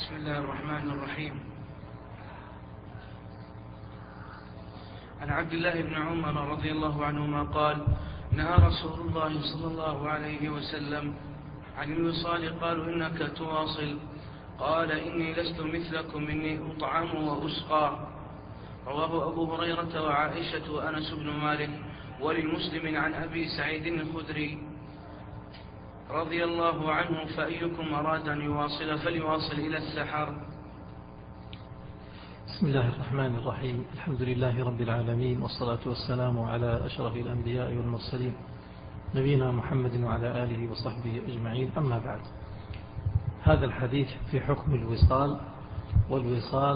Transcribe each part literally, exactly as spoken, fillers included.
بسم الله الرحمن الرحيم. عن عبد الله بن عمر رضي الله عنهما قال: نهى رسول الله صلى الله عليه وسلم عن الوصال. قالوا: إنك تواصل. قال: إني لست مثلكم، إني أطعم وأسقى. رواه أبو هريرة وعائشة وأنس بن مالك. ولمسلم عن أبي سعيد الخدري رضي الله عنه: فأيكم أراد أن يواصل فليواصل إلى السحر. بسم الله الرحمن الرحيم. الحمد لله رب العالمين، والصلاة والسلام على أشرف الأنبياء والمرسلين، نبينا محمد وعلى آله وصحبه أجمعين. أما بعد، هذا الحديث في حكم الوصال. والوصال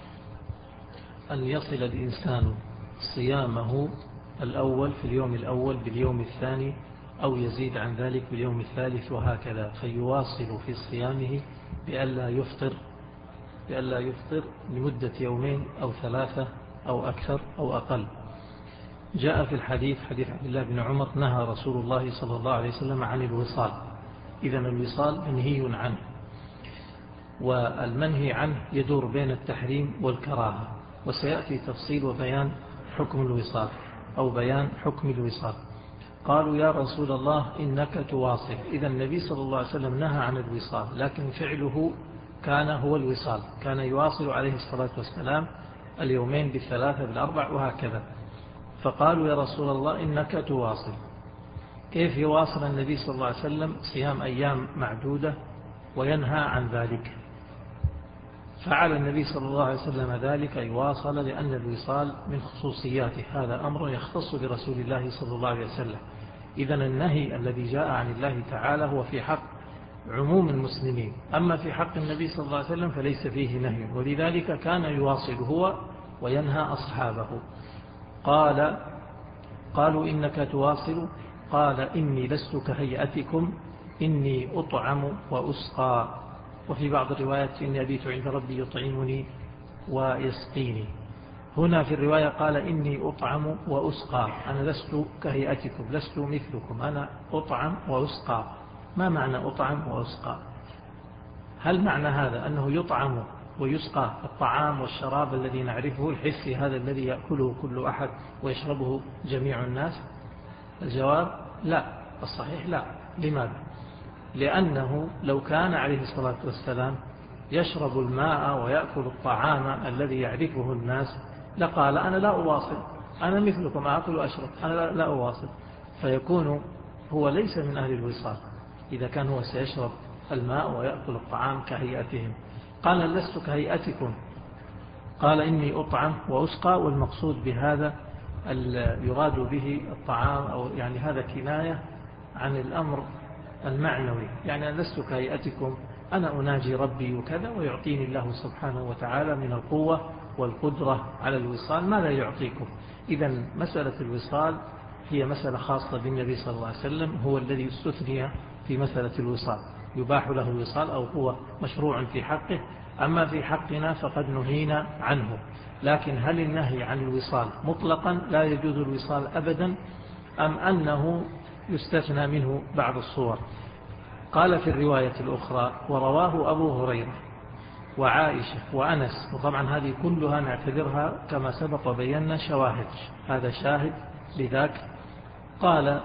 أن يصل الإنسان صيامه الأول في اليوم الأول باليوم الثاني، أو يزيد عن ذلك باليوم الثالث، وهكذا، فيواصل في صيامه بألا يفطر بألا يفطر لمدة يومين أو ثلاثة أو أكثر أو أقل. جاء في الحديث حديث عبد الله بن عمر: نهى رسول الله صلى الله عليه وسلم عن الوصال. إذن الوصال منهي عنه، والمنهي عنه يدور بين التحريم والكراهة، وسيأتي تفصيل وبيان حكم الوصال أو بيان حكم الوصال. قالوا: يا رسول الله إنك تواصل. إذا النبي صلى الله عليه وسلم نهى عن الوصال، لكن فعله كان هو الوصال، كان يواصل عليه الصلاة والسلام اليومين بالثلاثة بالأربع وهكذا. فقالوا: يا رسول الله إنك تواصل. كيف يواصل النبي صلى الله عليه وسلم صيام أيام معدودة وينهى عن ذلك؟ فعل النبي صلى الله عليه وسلم ذلك، يواصل، لأن الوصال من خصوصياته، هذا أمر يختص برسول الله صلى الله عليه وسلم. إذن النهي الذي جاء عن الله تعالى هو في حق عموم المسلمين، أما في حق النبي صلى الله عليه وسلم فليس فيه نهي، ولذلك كان يواصل هو وينهى أصحابه. قال قالوا: إنك تواصل. قال: إني لست كهيئتكم، إني أطعم وأسقى. وفي بعض الروايات: إني أبيت عند ربي يطعمني ويسقيني. هنا في الرواية قال: إني أطعم وأسقى، أنا لست كهيئتكم، لست مثلكم، أنا أطعم وأسقى. ما معنى أطعم وأسقى؟ هل معنى هذا أنه يطعم ويسقى الطعام والشراب الذي نعرفه الحسي، هذا الذي يأكله كل أحد ويشربه جميع الناس؟ الجواب: لا، الصحيح لا. لماذا؟ لأنه لو كان عليه الصلاة والسلام يشرب الماء ويأكل الطعام الذي يعرفه الناس لقال: أنا لا أواصل، أنا مثلكم أكل وأشرب، أنا لا أواصل. فيكون هو ليس من أهل الوصال إذا كان هو سيشرب الماء ويأكل الطعام كهيئتهم. قال: لست كهيئتكم. قال: إني أطعم وأسقى. والمقصود بهذا يراد به الطعام، أو يعني هذا كناية عن الأمر المعنوي، يعني أنا لست كهيئتكم، أنا أناجي ربي وكذا، ويعطيني الله سبحانه وتعالى من القوة والقدرة على الوصال ما لا يعطيكم. إذن مسألة الوصال هي مسألة خاصة بالنبي صلى الله عليه وسلم، هو الذي يستثني في مسألة الوصال، يباح له الوصال أو هو مشروع في حقه. أما في حقنا فقد نهينا عنه. لكن هل النهي عن الوصال مطلقا لا يجوز الوصال أبدا، أم أنه يستثنى منه بعض الصور؟ قال في الرواية الأخرى: ورواه أبو هريرة وعائشة وأنس. وطبعا هذه كلها نعتبرها كما سبق وبينا شواهد، هذا شاهد لذاك. قال: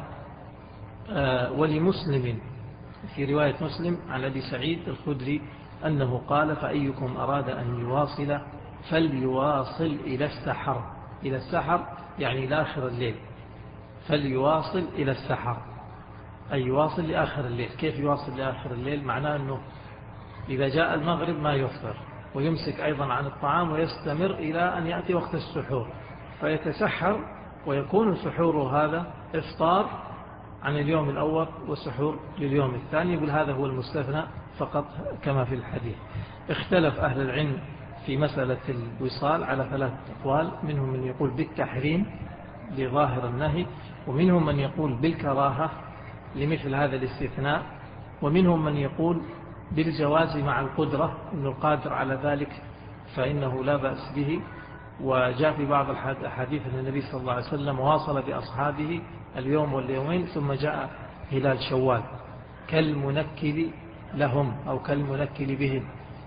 آه ولمسلم في رواية مسلم عن أبي سعيد الخدري أنه قال: فأيكم أراد أن يواصل فليواصل إلى السحر. إلى السحر يعني إلى آخر الليل، فليواصل إلى السحر أي يواصل لآخر الليل. كيف يواصل لآخر الليل؟ معناه أنه إذا جاء المغرب ما يفطر، ويمسك أيضا عن الطعام ويستمر إلى أن يأتي وقت السحور، فيتسحر، ويكون سحور هذا إفطار عن اليوم الأول وسحور لليوم الثاني. يقول هذا هو المستثنى فقط كما في الحديث. اختلف أهل العلم في مسألة الوصال على ثلاث أقوال، منهم من يقول بالتحريم لظاهر النهي، ومنهم من يقول بالكراهة لمثل هذا الاستثناء، ومنهم من يقول بالجواز مع القدرة، أن القادر على ذلك فإنه لا بأس به. وجاء في بعض الحديث أن النبي صلى الله عليه وسلم واصل بأصحابه اليوم واليومين، ثم جاء هلال شوال كالمنكل لهم أو كالمنكل بهم،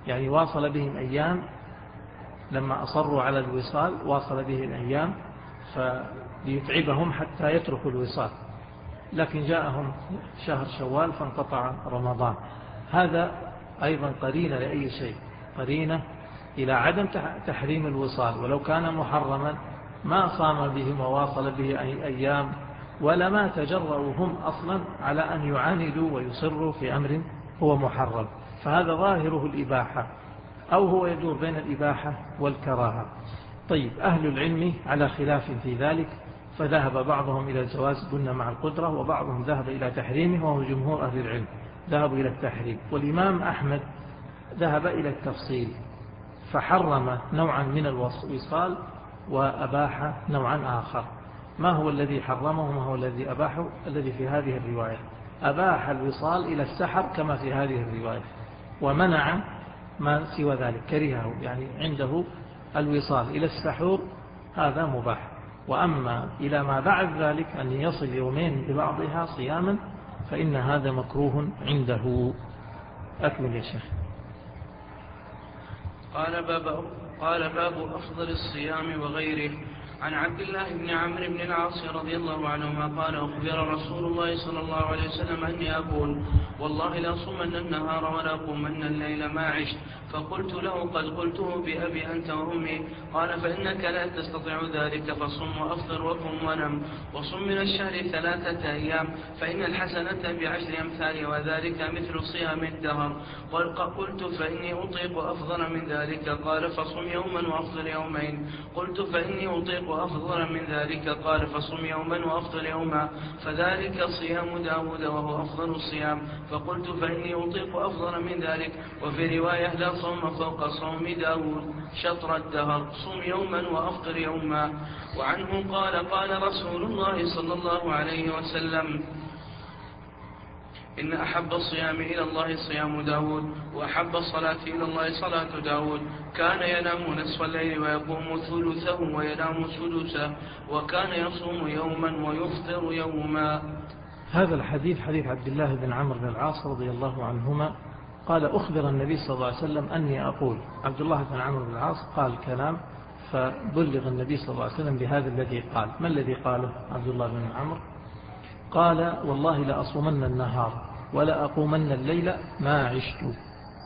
يعني واصل بهم أيام، لما أصروا على الوصال واصل بهم أيام فليتعبهم حتى يتركوا الوصال، لكن جاءهم شهر شوال فانقطع رمضان. هذا أيضا قرينة لأي شيء، قرينة إلى عدم تحريم الوصال، ولو كان محرما ما صام بهم وواصل به أيام، ولما تجرؤوا هم أصلا على أن يعاندوا ويصروا في أمر هو محرم. فهذا ظاهره الإباحة، أو هو يدور بين الإباحة والكراهة. طيب، أهل العلم على خلاف في ذلك، فذهب بعضهم إلى الجواز قلنا مع القدرة، وبعضهم ذهب إلى تحريمه، وهو جمهور أهل العلم ذهبوا إلى التحريم. والإمام أحمد ذهب إلى التفصيل، فحرم نوعا من الوصال وأباح نوعا آخر. ما هو الذي حرمه وما هو الذي أباحه؟ الذي في هذه الرواية أباح الوصال إلى السحر كما في هذه الرواية، ومنع ما سوى ذلك، كرهه، يعني عنده الوصال إلى السحور هذا مباح، وأما إلى ما بعد ذلك أن يصل يومين ببعضها صياما فإن هذا مكروه عنده. أكمل يا شيخ. قال باب, قال باب أفضل الصيام وغيره. عن عبد الله بن عمرو بن العاص رضي الله عنهما قال أخبر رسول الله صلى الله عليه وسلم أني أقول والله لا صمن النهار ولا قومن الليل ما عشت. فقلت له قد قلته بأبي أنت وأمي. قال فإنك لا تستطيع ذلك، فصم وأفطر وقم ونم، وصم من الشهر ثلاثة أيام فإن الحسنة بعشر أمثال وذلك مثل صيام الدهر. قلت فإني أطيق أفضل من ذلك. قال فصم يوما وأفطر يومين. قلت فإني أطيق أفضل من ذلك. قال فصم يوما وأفطر يوما، فذلك صيام داود وهو أفضل الصيام. فقلت فإني أطيق أفضل من ذلك. وفي رواية لا صوم فوق صوم داود شطر الدهر، صم يوما وأفطر يوما. وعنه قال قال رسول الله صلى الله عليه وسلم إن أحب الصيام إلى الله صيام داود، وأحب الصلاة إلى الله صلاة داود. كان ينام نصف الليل ويقوم ثلثه وينام سدسه، وكان يصوم يوما ويفطر يوما. هذا الحديث حديث عبد الله بن عمرو بن العاص رضي الله عنهما قال أخبر النبي صلى الله عليه وسلم أني أقول. عبد الله بن عمرو بن العاص قال كلام فبلغ النبي صلى الله عليه وسلم بهذا الذي قال. ما الذي قاله عبد الله بن عمرو؟ قال والله لأصومن النهار ولا أقومن الليل ما عشت.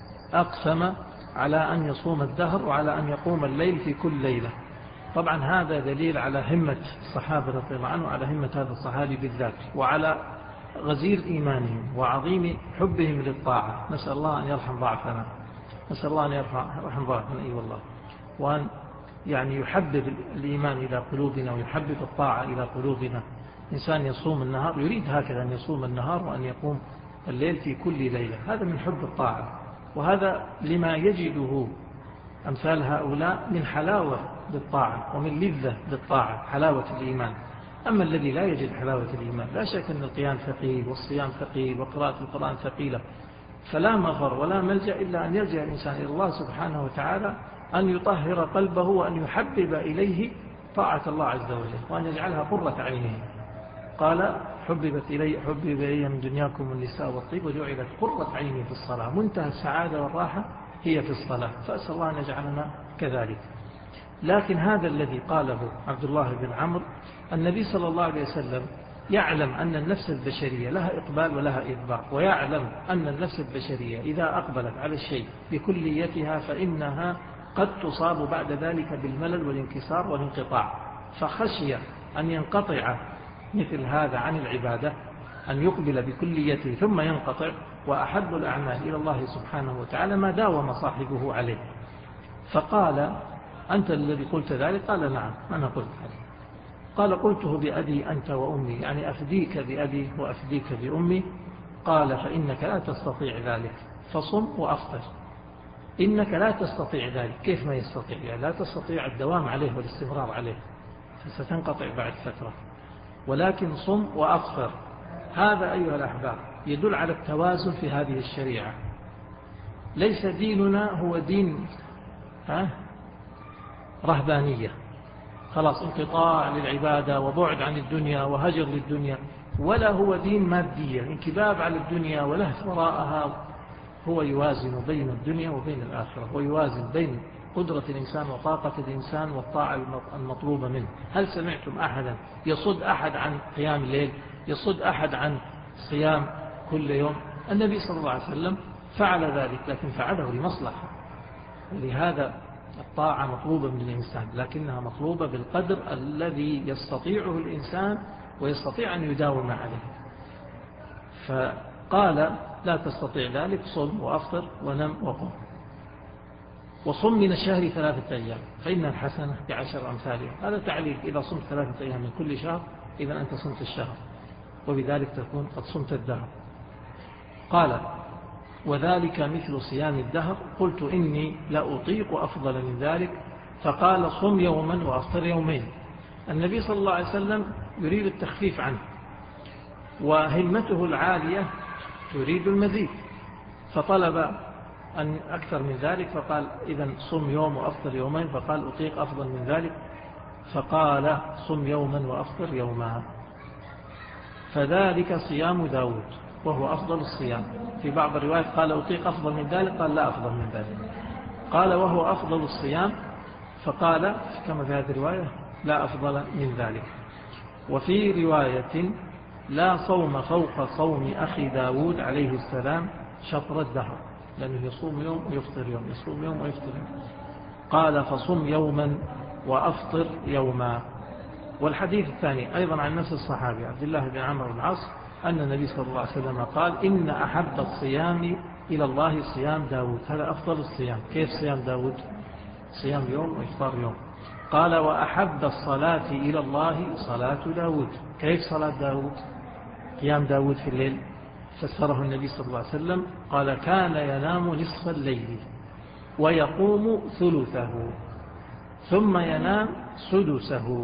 أقسم على أن يصوم الدهر وعلى أن يقوم الليل في كل ليلة. طبعا هذا دليل على همة الصحابة رضي الله عنهم، وعلى همة هذا الصحابي بالذات، وعلى غزير إيمانهم وعظيم حبهم للطاعة. نسأل الله أن يرحم ضعفنا، نسأل الله أن يرحم ضعفنا أي والله، وأن يعني يحبب الإيمان إلى قلوبنا ويحبب الطاعة إلى قلوبنا. إنسان يصوم النهار يريد هكذا أن يصوم النهار وأن يقوم الليل في كل ليلة، هذا من حب الطاعة، وهذا لما يجده أمثال هؤلاء من حلاوة للطاعة ومن لذة للطاعة، حلاوة الإيمان. أما الذي لا يجد حلاوة الإيمان لا شك أن القيام ثقيل والصيام ثقيل وقراءة القرآن ثقيلة، فلا مفر ولا ملجأ إلا أن يرجع الإنسان إلى الله سبحانه وتعالى أن يطهر قلبه وأن يحبب إليه طاعة الله عز وجل، وأن يجعلها قرة عينه. قال حببت إلي حبب إلي من دنياكم النساء والطيب وجعلت قرة عيني في الصلاة. منتهى السعادة والراحة هي في الصلاة، فأسأل الله أن يجعلنا كذلك. لكن هذا الذي قاله عبد الله بن عمرو، النبي صلى الله عليه وسلم يعلم أن النفس البشرية لها إقبال ولها إدبار، ويعلم أن النفس البشرية إذا أقبلت على الشيء بكليتها فإنها قد تصاب بعد ذلك بالملل والانكسار والانقطاع، فخشي أن ينقطع مثل هذا عن العبادة، أن يقبل بكليته ثم ينقطع. وأحب الأعمال إلى الله سبحانه وتعالى ما داوم صاحبه عليه. فقال أنت الذي قلت ذلك؟ قال نعم أنا قلت ذلك. قال قلته بأبي أنت وأمي، يعني أفديك بأبي وأفديك بأمي. قال فإنك لا تستطيع ذلك، فصم وأفطر. إنك لا تستطيع ذلك، كيف ما يستطيع؟ يعني لا تستطيع الدوام عليه والاستمرار عليه، فستنقطع بعد فترة، ولكن صم وأفطر. هذا أيها الأحباب يدل على التوازن في هذه الشريعة. ليس ديننا هو دين ها رهبانية، خلاص انقطاع للعبادة وبعد عن الدنيا وهجر للدنيا، ولا هو دين مادية انكباب على الدنيا ولهف وراءها هو يوازن بين الدنيا وبين الآخرة، ويوازن بين قدرة الإنسان وطاقة الإنسان والطاعة المطلوبة منه. هل سمعتم أحدا يصد أحد عن قيام الليل، يصد أحد عن صيام كل يوم؟ النبي صلى الله عليه وسلم فعل ذلك، لكن فعله لمصلحة، ولهذا الطاعة مطلوبة من الإنسان، لكنها مطلوبة بالقدر الذي يستطيعه الإنسان ويستطيع أن يداوم عليه. فقال لا تستطيع ذلك صم وأفطر ونم وقم، وصم من الشهر ثلاثة أيام فإن الحسنة بعشر أمثالها. هذا تعليل، إذا صمت ثلاثة أيام من كل شهر إذا أنت صمت الشهر، وبذلك تكون قد صمت الدهر. قال وذلك مثل صيام الدهر. قلت إني لأطيق أفضل من ذلك، فقال صم يوما وأفطر يومين. النبي صلى الله عليه وسلم يريد التخفيف عنه، وهمته العالية تريد المزيد، فطلب أن أكثر من ذلك، فقال إذن صم يوم وأفطر يومين، فقال أطيق أفضل من ذلك، فقال صم يوما وأفطر يوما. فذلك صيام داود وهو أفضل الصيام. في بعض الروايات قال أطيق أفضل من ذلك، قال لا أفضل من ذلك، قال وهو أفضل الصيام، فقال كما في هذه الرواية لا أفضل من ذلك. وفي رواية لا صوم فوق صوم أخي داود عليه السلام شطر الدهر، لأنه يصوم يوم ويفطر يوم، يصوم يوم ويفطر يوم. قال فصم يوما وأفطر يوما. والحديث الثاني أيضا عن نفس الصحابي عبد الله بن عمرو بن العاص أن النبي صلى الله عليه وسلم قال إن أحب الصيام إلى الله صيام داود. هذا أفضل الصيام. كيف صيام داود؟ صيام يوم وإفطار يوم. قال وأحب الصلاة إلى الله صلاة داود. كيف صلاة داود؟ قيام داود في الليل. فسره النبي صلى الله عليه وسلم قال كان ينام نصف الليل ويقوم ثلثه ثم ينام سدسه،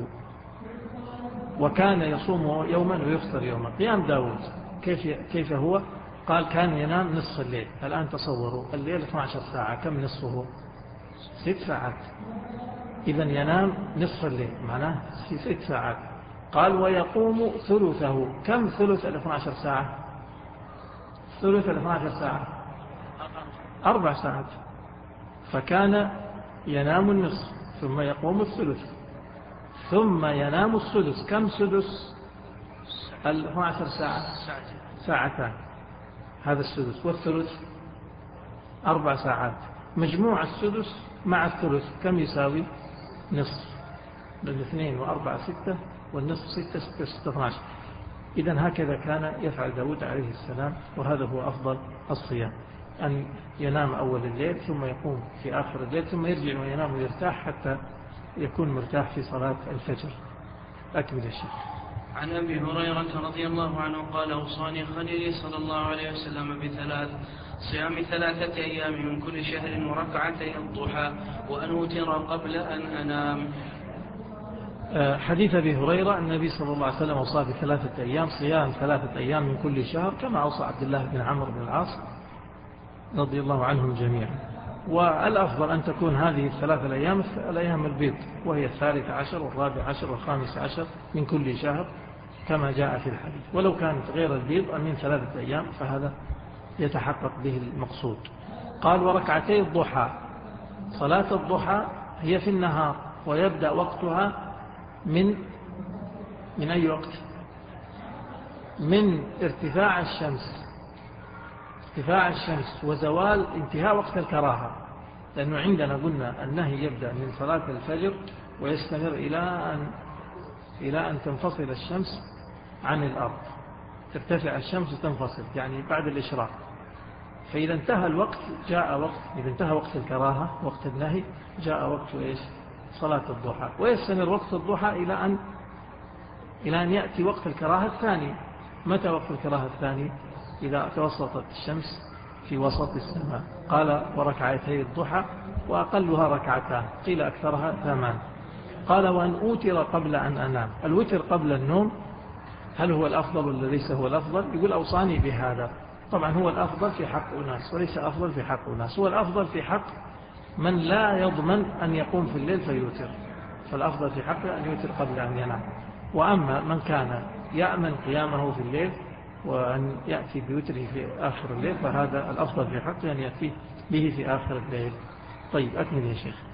وكان يصوم يوما ويفطر يوما. قيام داود كيف كيف هو؟ قال كان ينام نصف الليل. الآن تصوروا الليل اثنتي عشرة ساعة، كم نصفه؟ ست ساعات. إذن ينام نصف الليل معناه في ست ساعات. قال ويقوم ثلثه. كم ثلث الاثنتي عشرة ساعة؟ ثلث الاثنتي عشرة ساعة أربع ساعات. فكان ينام النصف ثم يقوم الثلث ثم ينام السدس. كم سدس الاثنتي عشرة ساعة؟ ساعتان. هذا السدس. والثلث أربع ساعات. مجموع السدس مع الثلث كم يساوي؟ نصف. الاثنين وأربعة ستة، والنصف ستة ستة ستة اثني عشر. إذن هكذا كان يفعل داود عليه السلام، وهذا هو أفضل الصيام، أن ينام أول الليل ثم يقوم في آخر الليل ثم يرجع وينام ويرتاح حتى يكون مرتاح في صلاة الفجر. أكمل الشيء. عن أبي هريرة رضي الله عنه قال أوصاني خليلي صلى الله عليه وسلم بثلاث: صيام ثلاثة أيام من كل شهر وركعتي الضحى وأن أوتر قبل أن أنام. حديث أبي هريرة النبي صلى الله عليه وسلم أوصى بثلاثة أيام، صيام ثلاثة أيام من كل شهر، كما أوصى عبد الله بن عمرو بن العاص رضي الله عنهم جميعا. والأفضل أن تكون هذه الثلاثة الأيام الأيام البيض، وهي الثالث عشر والرابع عشر والخامس عشر من كل شهر كما جاء في الحديث. ولو كانت غير البيض من ثلاثة أيام فهذا يتحقق به المقصود. قال وركعتي الضحى. صلاة الضحى هي في النهار، ويبدأ وقتها من من أي وقت؟ من ارتفاع الشمس ارتفاع الشمس وزوال انتهاء وقت الكراهة، لأنه عندنا قلنا النهي يبدأ من صلاة الفجر ويستمر إلى أن إلى أن تنفصل الشمس عن الأرض، ترتفع الشمس وتنفصل، يعني بعد الإشراق. فإذا انتهى الوقت جاء وقت، إذا انتهى وقت الكراهة وقت النهي جاء وقت إيش؟ صلاة الضحى. ويستمر وقت الضحى إلى أن إلى أن يأتي وقت الكراهة الثاني. متى وقت الكراهة الثاني؟ إذا توسطت الشمس في وسط السماء. قال وركعتي الضحى وأقلها ركعتان، قيل أكثرها ثمان. قال وأن أوتر قبل أن أنام. الوتر قبل النوم هل هو الأفضل ولا ليس هو الأفضل؟ يقول أوصاني بهذا. طبعا هو الأفضل في حق أناس وليس أفضل في حق أناس. هو الأفضل في حق من لا يضمن أن يقوم في الليل فيوتر، فالأفضل في حقه أن يوتر قبل أن ينام. وأما من كان يأمن قيامه في الليل وأن يأتي بوتره في آخر الليل، فهذا الأفضل في حقه أن يأتي به في آخر الليل. طيب أكمل يا شيخ.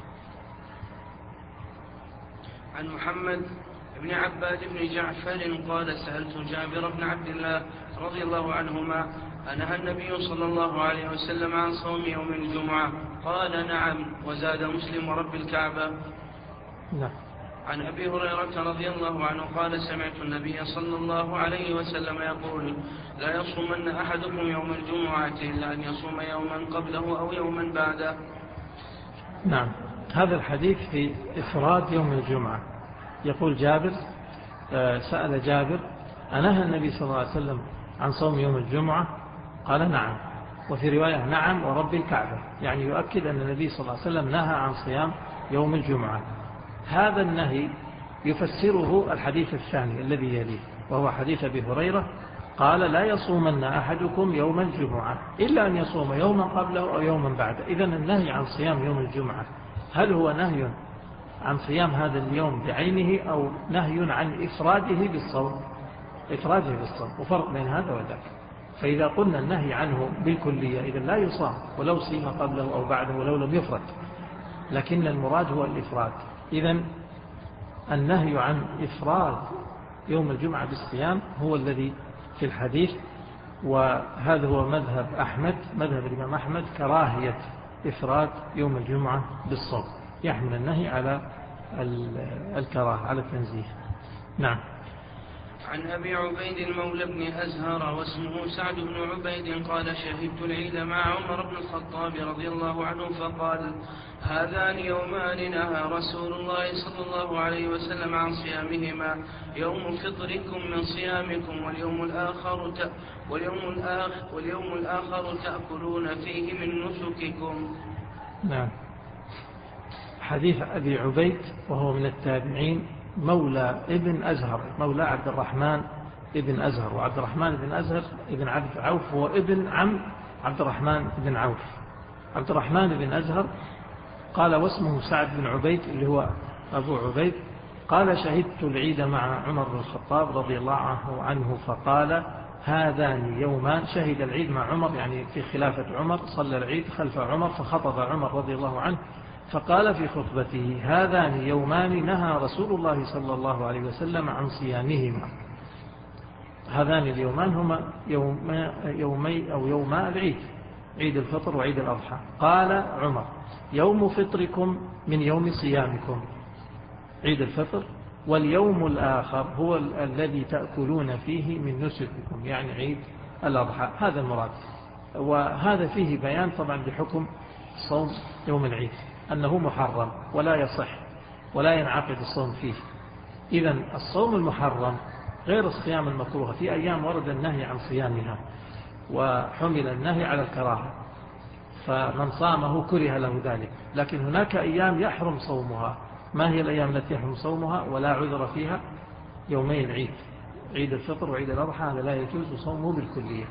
عن محمد بن عباد بن جعفر قال سألت جابر بن عبد الله رضي الله عنهما أنهى النبي صلى الله عليه وسلم عن صوم يوم الجمعة؟ قال نعم. وزاد مسلم ورب الكعبة. نعم. عن أبي هريرة رضي الله عنه قال سمعت النبي صلى الله عليه وسلم يقول لا يصومن أحدكم يوم الجمعة إلا أن يصوم يوما قبله أو يوما بعده. نعم. هذا الحديث في إفراد يوم الجمعة. يقول جابر سأل جابر أنهى النبي صلى الله عليه وسلم عن صوم يوم الجمعة؟ قال نعم. وفي رواية نعم ورب الكعبة، يعني يؤكد أن النبي صلى الله عليه وسلم نهى عن صيام يوم الجمعة. هذا النهي يفسره الحديث الثاني الذي يليه، وهو حديث أبي هريرة قال لا يصومن أحدكم يوم الجمعة إلا أن يصوم يوما قبله أو يوما بعده. إذن النهي عن صيام يوم الجمعة هل هو نهي عن صيام هذا اليوم بعينه أو نهي عن إفراده بالصوم؟ إفراده بالصوم، وفرق بين هذا وذاك. فإذا قلنا النهي عنه بالكلية إذن لا يصام ولو صيم قبله أو بعده ولو لم يفرد، لكن المراد هو الإفراد. إذن النهي عن إفراد يوم الجمعة بالصيام هو الذي في الحديث، وهذا هو مذهب أحمد، مذهب الإمام أحمد كراهية إفراد يوم الجمعة بالصوم، يحمل النهي على الكراهة على التنزيه. نعم. عن أبي عبيد المولى بن أزهر واسمه سعد بن عبيد قال شهدت العيد مع عمر بن الخطاب رضي الله عنه فقال هذان يومان نهى رسول الله صلى الله عليه وسلم عن صيامهما، يوم فطركم من صيامكم واليوم الآخر ت... واليوم الآخر واليوم الآخر تأكلون فيه من نسككم. نعم. حديث أبي عبيد وهو من التابعين مولى ابن أزهر، مولى عبد الرحمن ابن أزهر، وعبد الرحمن ابن أزهر ابن عبد عوف هو ابن عم عبد الرحمن ابن عوف. عبد الرحمن ابن أزهر قال واسمه سعد بن عبيد اللي هو أبو عبيد قال شهدت العيد مع عمر بن الخطاب رضي الله عنه فقال هذان يومان، شهد العيد مع عمر يعني في خلافة عمر، صلى العيد خلف عمر فخطب عمر رضي الله عنه فقال في خطبته هذان يومان نهى رسول الله صلى الله عليه وسلم عن صيامهما. هذان اليومان هما يوم يومي أو يوما العيد، عيد الفطر وعيد الأضحى. قال عمر يوم فطركم من يوم صيامكم، عيد الفطر، واليوم الآخر هو الذي تأكلون فيه من نسككم يعني عيد الأضحى. هذا المراد، وهذا فيه بيان طبعا بحكم صوم يوم العيد أنه محرم ولا يصح ولا ينعقد الصوم فيه. إذن الصوم المحرم غير الصيام المكروه، في أيام ورد النهي عن صيامها وحمل النهي على الكراهة، فمن صامه كره له ذلك، لكن هناك أيام يحرم صومها. ما هي الأيام التي يحرم صومها ولا عذر فيها؟ يومي العيد، عيد الفطر وعيد الأضحى، هذا لا يجوز صومه بالكلية.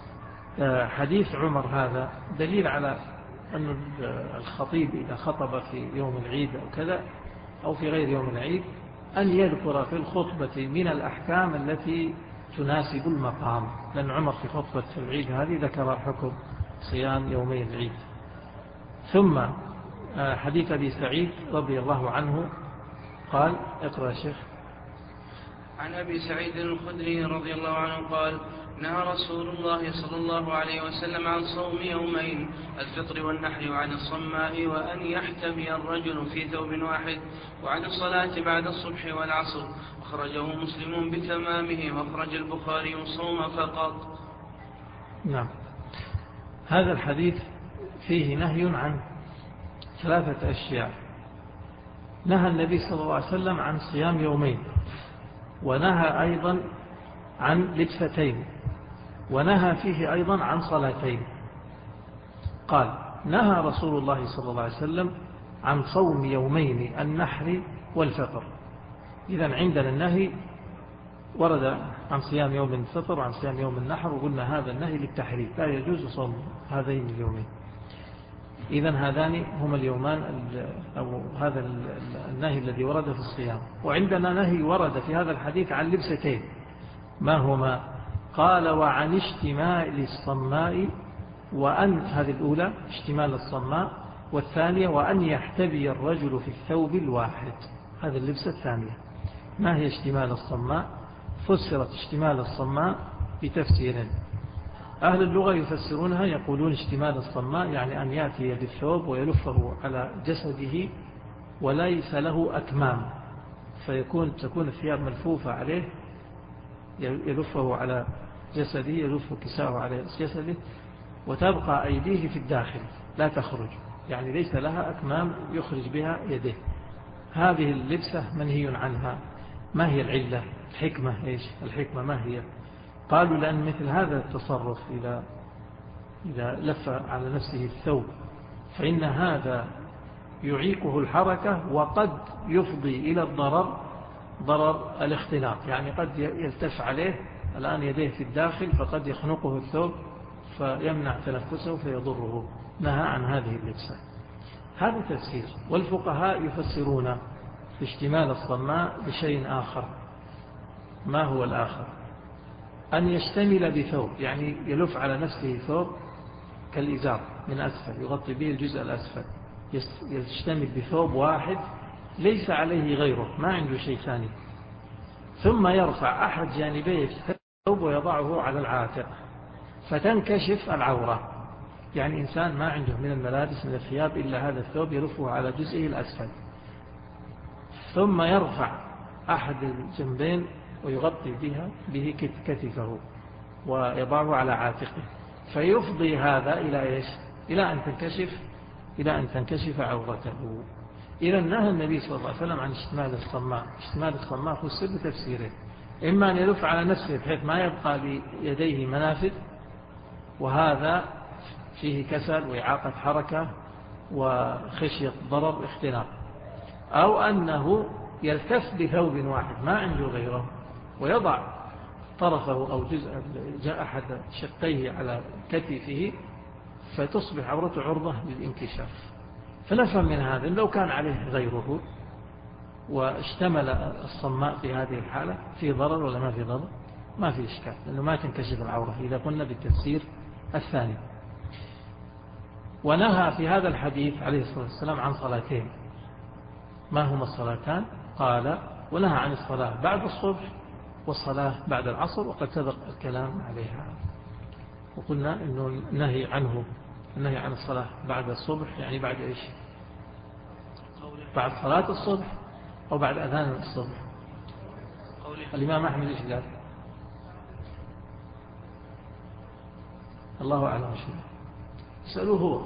حديث عمر هذا دليل على أن الخطيب إذا خطب في يوم العيد أو كذا أو في غير يوم العيد أن يذكر في الخطبة من الأحكام التي تناسب المقام، لأن عمر في خطبة العيد هذه ذكر حكم صيام يومي العيد. ثم حديث أبي سعيد رضي الله عنه قال اقرأ شيخ. عن أبي سعيد الخدري رضي الله عنه قال نهى رسول الله صلى الله عليه وسلم عن صوم يومين الفطر والنحر وعن الصماء وأن يحتمي الرجل في ثوب واحد وعن الصلاة بعد الصبح والعصر. أخرجه مسلم بتمامه وأخرج البخاري صوم فقط. نعم. هذا الحديث فيه نهي عن ثلاثة أشياء. نهى النبي صلى الله عليه وسلم عن صيام يومين، ونهى أيضا عن لبستين، ونهى فيه أيضا عن صلاتين. قال نهى رسول الله صلى الله عليه وسلم عن صوم يومين النحر والفطر. إذن عندنا النهي ورد عن صيام يوم الفطر وعن صيام يوم النحر، وقلنا هذا النهي للتحريم، لا يجوز صوم هذين اليومين. إذن هذان هما اليومان أو هذا النهي الذي ورد في الصيام. وعندنا نهي ورد في هذا الحديث عن لبستين، ما هما؟ قال وعن اشتمال الصماء، وأن هذه الأولى اشتمال الصماء، والثانية وأن يحتبي الرجل في الثوب الواحد. هذه اللبسة الثانية. ما هي اشتمال الصماء؟ فسرت اشتمال الصماء بتفسيرين. أهل اللغة يفسرونها يقولون اشتمال الصماء يعني أن يأتي بالثوب ويلفه على جسده وليس له أكمام، فيكون تكون الثياب ملفوفة عليه، يلفه على جسده، يلف كساه على جسده، وتبقى أيديه في الداخل لا تخرج، يعني ليس لها أكمام يخرج بها يديه. هذه اللبسة منهي عنها. ما هي العلة؟ الحكمة إيش؟ الحكمة ما هي؟ قالوا لأن مثل هذا التصرف إذا إذا لف على نفسه الثوب فإن هذا يعيقه الحركة، وقد يفضي إلى الضرر، ضرر الاختلاط، يعني قد يلتف عليه الآن يديه في الداخل فقد يخنقه الثوب فيمنع تنفسه فيضره. نهى عن هذه اللبسة. هذا تفسير. والفقهاء يفسرون اشتمال الصماء بشيء آخر. ما هو الآخر؟ أن يشتمل بثوب، يعني يلف على نفسه ثوب كالإزار من أسفل يغطي به الجزء الأسفل، يشتمل بثوب واحد ليس عليه غيره، ما عنده شيء ثاني، ثم يرفع أحد جانبيه الثوب ويضعه على العاتق فتنكشف العورة. يعني إنسان ما عنده من الملابس من الثياب إلا هذا الثوب يلفه على جزئه الأسفل، ثم يرفع أحد الجنبين ويغطي بها به كتفه ويضعه على عاتقه، فيفضي هذا إلى إيش؟ إلى أن تنكشف إلى أن تنكشف عورته. إذا نهى النبي صلى الله عليه وسلم عن اشتمال الصماء. اشتمال الصماء فسر بتفسيره: إما أن يلف على نفسه بحيث ما يبقى ليديه منافذ، وهذا فيه كسل وإعاقة حركة وخشية ضرر اختلاط، أو أنه يلتف بثوب واحد ما عنده غيره ويضع طرفه أو جزء جاء أحد شقيه على كتفه فتصبح عورته عرضة للانكشاف. فنفهم من هذا لو كان عليه غيره واشتمل الصماء في هذه الحالة في ضرر ولا ما في ضرر؟ ما في إشكال، لأنه ما تنكشف العورة إذا قلنا بالتفسير الثاني. ونهى في هذا الحديث عليه الصلاة والسلام عن صلاتين. ما هما الصلاتان؟ قال: ونهى عن الصلاة بعد الصبح والصلاة بعد العصر، وقد سبق الكلام عليها. وقلنا أنه النهي عنه النهي عن الصلاة بعد الصبح يعني بعد إيش؟ بعد صلاة الصبح أو بعد أذان الصبح. الإمام أحمد إيش قال؟ الله أعلم شيء، اسألوه هو.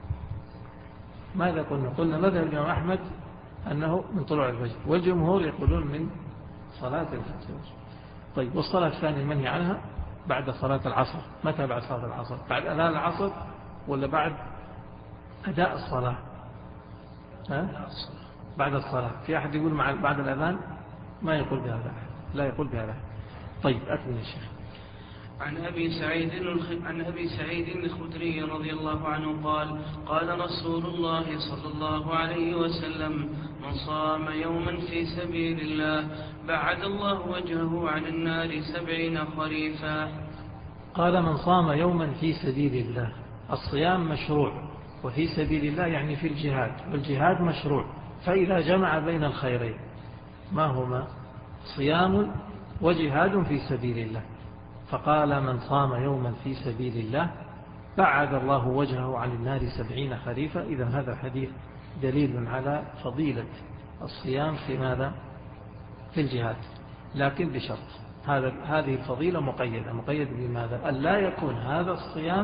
ماذا قلنا؟ قلنا مذهب الإمام أحمد أنه من طلوع الفجر، والجمهور يقولون من صلاة الفجر. طيب، والصلاة الثانية المنهي عنها بعد صلاة العصر. متى بعد صلاة العصر؟ بعد أذان العصر ولا بعد أداء الصلاة؟ ها؟ بعد الصلاة. في أحد يقول مع بعد الأذان؟ ما يقول بهذا، لا يقول بهذا. طيب، أكمل يا شيخ. عن أبي سعيد عن أبي سعيد الخدري رضي الله عنه قال: قال رسول الله صلى الله عليه وسلم: من صام يوما في سبيل الله بعد الله وجهه عن النار سبعين خريفا. قال: من صام يوما في سبيل الله. الصيام مشروع، وفي سبيل الله يعني في الجهاد، والجهاد مشروع. فإذا جمع بين الخيرين ما هما؟ صيام وجهاد في سبيل الله. فقال: من صام يوما في سبيل الله بعد الله وجهه عن النار سبعين خريفا. إذا هذا الحديث دليل على فضيلة الصيام في ماذا؟ في الجهاد، لكن بشرط هذا هذه الفضيلة مقيدة. مقيد بماذا؟ أن لا يكون هذا الصيام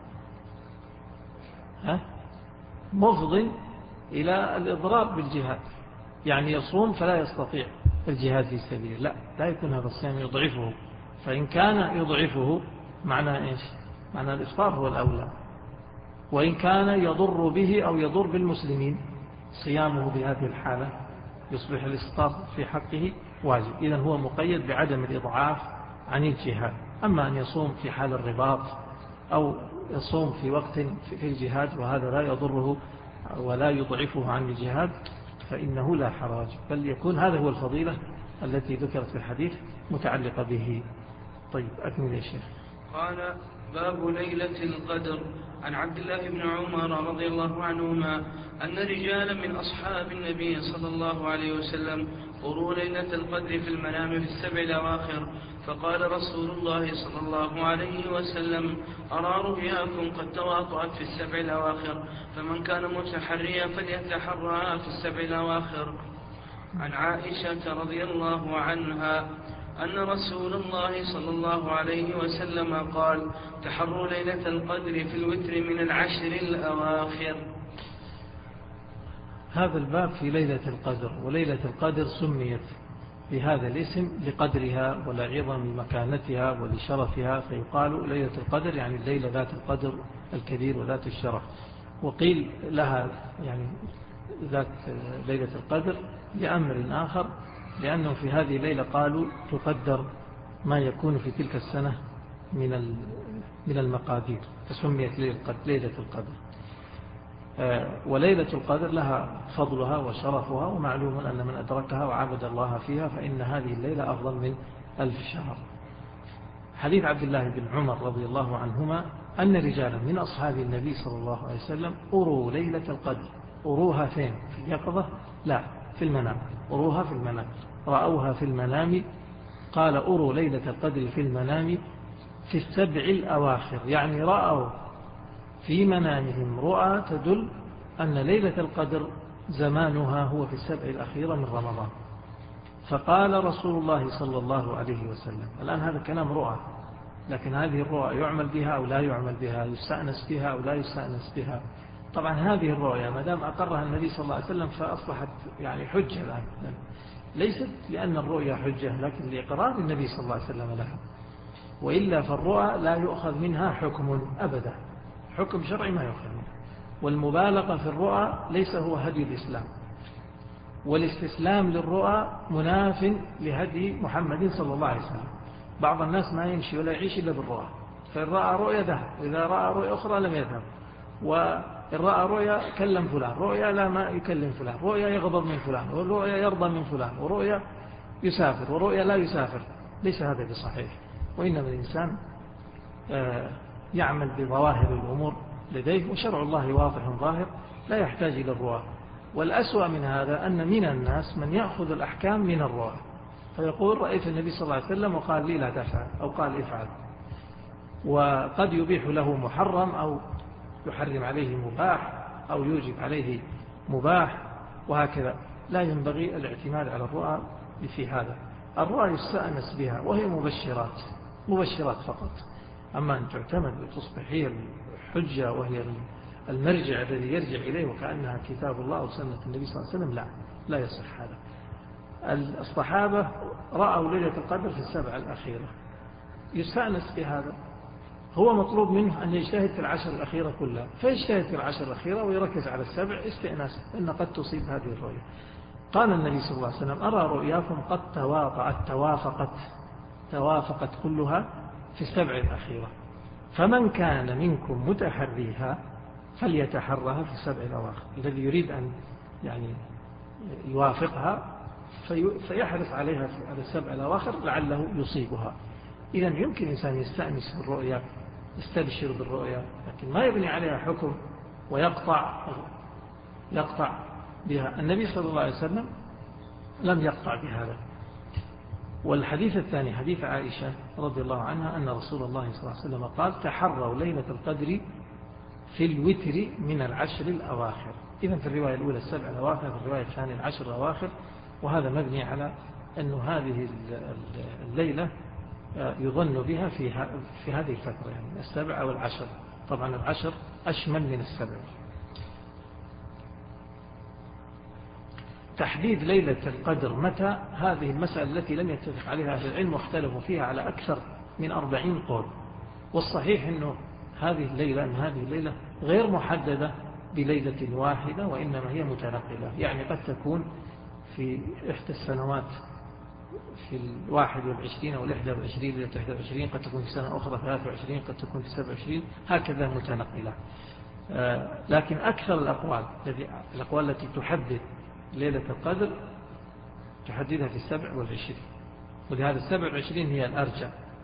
مفضٍ إلى الإضرار بالجهاد، يعني يصوم فلا يستطيع الجهاد في سبيل، لا لا يكون هذا الصيام يضعفه. فإن كان يضعفه معنى إيش؟ معنى الإفطار هو الأولى. وإن كان يضر به أو يضر بالمسلمين صيامه بهذه الحالة يصبح الإفطار في حقه واجب. إذن هو مقيد بعدم الإضعاف عن الجهاد. أما أن يصوم في حال الرباط أو يصوم في وقت في الجهاد وهذا لا يضره ولا يضعفه عن الجهاد فإنه لا حرج، بل يكون هذا هو الفضيلة التي ذكرت في الحديث متعلقة به. طيب أكمل يا شيخ. قال: باب ليلة القدر. عن عبد الله بن عمر رضي الله عنهما أن رجالا من أصحاب النبي صلى الله عليه وسلم أروا ليلة القدر في المنام في السبع الأواخر، فقال رسول الله صلى الله عليه وسلم: أرى رؤياكم قد تواطأت في السبع الأواخر، فمن كان متحريا فليتحرى في السبع الأواخر. عن عائشة رضي الله عنها أن رسول الله صلى الله عليه وسلم قال: تحروا ليلة القدر في الوتر من العشر الأواخر. هذا الباب في ليلة القدر. وليلة القدر سميت بهذا الاسم لقدرها ولعظم مكانتها ولشرفها، فيقال ليلة القدر يعني الليلة ذات القدر الكبير وذات الشرف. وقيل لها يعني ذات ليلة القدر لأمر آخر، لأنه في هذه الليلة قالوا تقدر ما يكون في تلك السنة من من المقادير، فسميت ليلة القدر. وليلة القدر لها فضلها وشرفها، ومعلوم أن من أدركها وعبد الله فيها فإن هذه الليلة أفضل من ألف شهر. حديث عبد الله بن عمر رضي الله عنهما أن رجالا من أصحاب النبي صلى الله عليه وسلم أروا ليلة القدر. أروها فين؟ في اليقظة؟ لا، في المنام. أروها في المنام، رأوها في المنام. قال: أروا ليلة القدر في المنام في السبع الأواخر، يعني رأوا في منامهم رؤى تدل أن ليلة القدر زمانها هو في السبع الأخيرة من رمضان. فقال رسول الله صلى الله عليه وسلم، الآن هذا كلام رؤى، لكن هذه الرؤى يعمل بها أو لا يعمل بها، يستأنس بها أو لا يستأنس بها. طبعا هذه الرؤيا ما دام أقرها النبي صلى الله عليه وسلم فأصبحت يعني حجة الآن، ليست لأن الرؤيا حجة، لكن لإقرار النبي صلى الله عليه وسلم لها. وإلا فالرؤى لا يؤخذ منها حكم أبدا، حكم شرعي ما يؤخذ منها. والمبالغة في الرؤى ليس هو هدي الإسلام، والاستسلام للرؤى مناف لهدي محمد صلى الله عليه وسلم. بعض الناس ما يمشي ولا يعيش إلا بالرؤى، فإن رأى رؤيا ذهب، وإذا رأى رؤيا أخرى لم يذهب. وإن رأى رؤيا كلم فلان، رؤيا لا ما يكلم فلان، رؤيا يغضب من فلان، ورؤيا يرضى من فلان، ورؤيا يسافر، ورؤيا لا يسافر. ليس هذا بصحيح، وإنما الإنسان يعمل بظواهر الأمور لديه، وشرع الله واضح ظاهر لا يحتاج إلى الرؤى. والأسوأ من هذا أن من الناس من يأخذ الأحكام من الرؤى، فيقول: رأيت النبي صلى الله عليه وسلم وقال لي لا تفعل، أو قال افعل، وقد يبيح له محرم أو يحرم عليه مباح أو يوجب عليه مباح، وهكذا. لا ينبغي الاعتماد على الرؤى في هذا. الرؤى يستأنس بها وهي مبشرات مبشرات فقط، أما أن تعتمد وتصبح هي الحجة وهي المرجع الذي يرجع إليه وكأنها كتاب الله وسنة النبي صلى الله عليه وسلم، لا لا يصح هذا. الصحابة رأوا ليلة القدر في السبع الأخيرة، يستأنس بهذا. هو مطلوب منه أن يجتهد في العشر الأخيرة كلها، فيجتهد في العشر الأخيرة ويركز على السبع استئناس، إن قد تصيب هذه الرؤية. قال النبي صلى الله عليه وسلم: أرى رؤياكم قد تواطأت توافقت توافقت كلها في السبع الأخيرة، فمن كان منكم متحريها فليتحرها في السبع الأواخر. الذي يريد أن يعني يوافقها فيحرص عليها في السبع الأواخر لعله يصيبها. إذن يمكن إنسان يستأنس بالرؤيا، يستبشر بالرؤيا، لكن ما يبني عليها حكم ويقطع يقطع بها. النبي صلى الله عليه وسلم لم يقطع بهذا. والحديث الثاني حديث عائشة رضي الله عنها أن رسول الله صلى الله عليه وسلم قال: تحروا ليلة القدر في الوتر من العشر الأواخر. إذن في الرواية الأولى السبع الأواخر، في الرواية الثانية العشر الأواخر. وهذا مبني على أن هذه الليلة يظن بها في في هذه الفترة، يعني السبع أو العشر. طبعا العشر أشمل من السبع. تحديد ليلة القدر متى، هذه المسألة التي لم يتفق عليها أهل العلم واختلفوا فيها على أكثر من أربعين قول. والصحيح أنه هذه الليلة أن هذه الليلة غير محددة بليلة واحدة، وإنما هي متنقلة. يعني قد تكون في إحدى السنوات في الواحد والعشرين أو الإحدى والعشرين ليلة إحدى والعشرين، قد تكون في سنة أخرى ثلاثة وعشرين، قد تكون في سبع وعشرين، هكذا متنقلة. آه لكن أكثر الأقوال الأقوال التي تحدد ليلة القدر تحددها في السبع والعشرين، ولهذا السبع والعشرين هي الأرجع.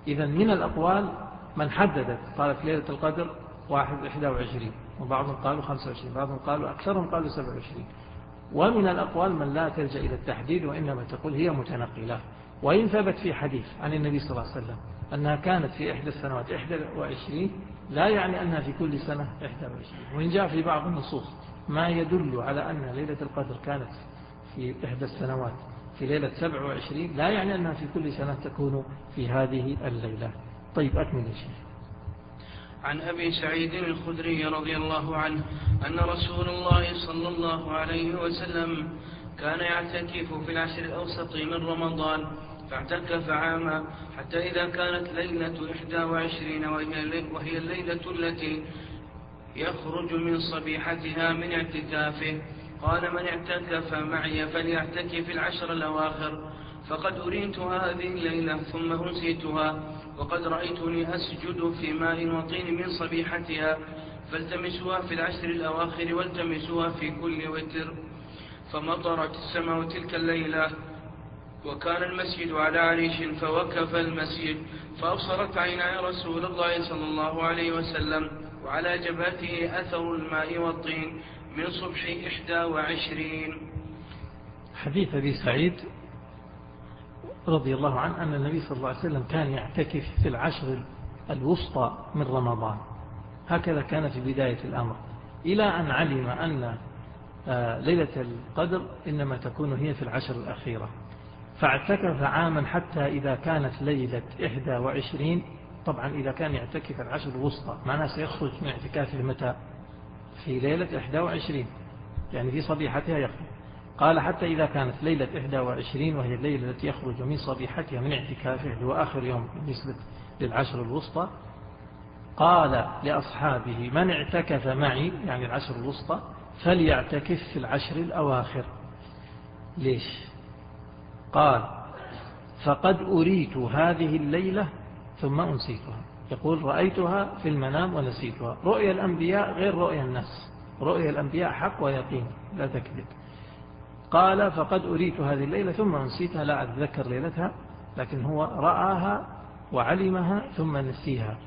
إذا من الأقوال من حددت قالت ليلة القدر واحد إحدى وعشرين، وبعضهم قالوا خمسة وعشرين، بعضهم قالوا أكثرهم قالوا سبعة وعشرين. ومن الأقوال من لا تلجأ إلى التحديد وإنما تقول هي متنقلة. وإن ثبت في حديث عن النبي صلى الله عليه وسلم أنها كانت في إحدى السنوات إحدى وعشرين لا يعني أنها في كل سنة إحدى وعشرين. وإن جاء في بعض النصوص ما يدل على أن ليلة القدر كانت في إحدى السنوات في ليلة سبع وعشرين لا يعني أنها في كل سنة تكون في هذه الليلة. طيب أكمل يا شيخ. عن أبي سعيد الخدري رضي الله عنه أن رسول الله صلى الله عليه وسلم كان يعتكف في العشر الأوسط من رمضان، فاعتكف عاما حتى إذا كانت ليلة إحدى وعشرين وهي الليلة التي يخرج من صبيحتها من اعتكافه قال: من اعتكف معي فليعتكف العشر الأواخر، فقد أريت هذه الليلة ثم أنسيتها، وقد رأيتني أسجد في ماء وطين من صبيحتها، فالتمسوها في العشر الأواخر والتمسوها في كل وتر. فمطرت السماء تلك الليلة، وكان المسجد على عريش، فوقف المسجد، فأبصرت عيناي رسول الله صلى الله عليه وسلم وعلى جبهته أثر الماء والطين من صبح إحدى وعشرين. حديث أبي سعيد رضي الله عنه أن النبي صلى الله عليه وسلم كان يعتكف في العشر الوسطى من رمضان، هكذا كان في بداية الأمر، إلى أن علم أن ليلة القدر إنما تكون هي في العشر الأخيرة، فاعتكف عاما حتى إذا كانت ليلة إحدى وعشرين. طبعا إذا كان يعتكف العشر الوسطى معناه سيخرج من اعتكافه متى؟ في ليلة إحدى وعشرين، يعني في صبيحتها يخرج. قال حتى إذا كانت ليلة إحدى وعشرين وهي الليلة التي يخرج من صبيحتها من اعتكافه هو آخر يوم بالنسبة للعشر الوسطى، قال لأصحابه: من اعتكف معي يعني العشر الوسطى فليعتكف في العشر الأواخر. ليش؟ قال: فقد أريت هذه الليلة ثم أنسيتها. يقول: رأيتها في المنام ونسيتها. رؤيا الأنبياء غير رؤيا الناس، رؤيا الأنبياء حق ويقين لا تكذب. قال: فقد أريت هذه الليلة ثم أنسيتها، لا أتذكر ليلتها، لكن هو رآها وعلمها ثم نسيها،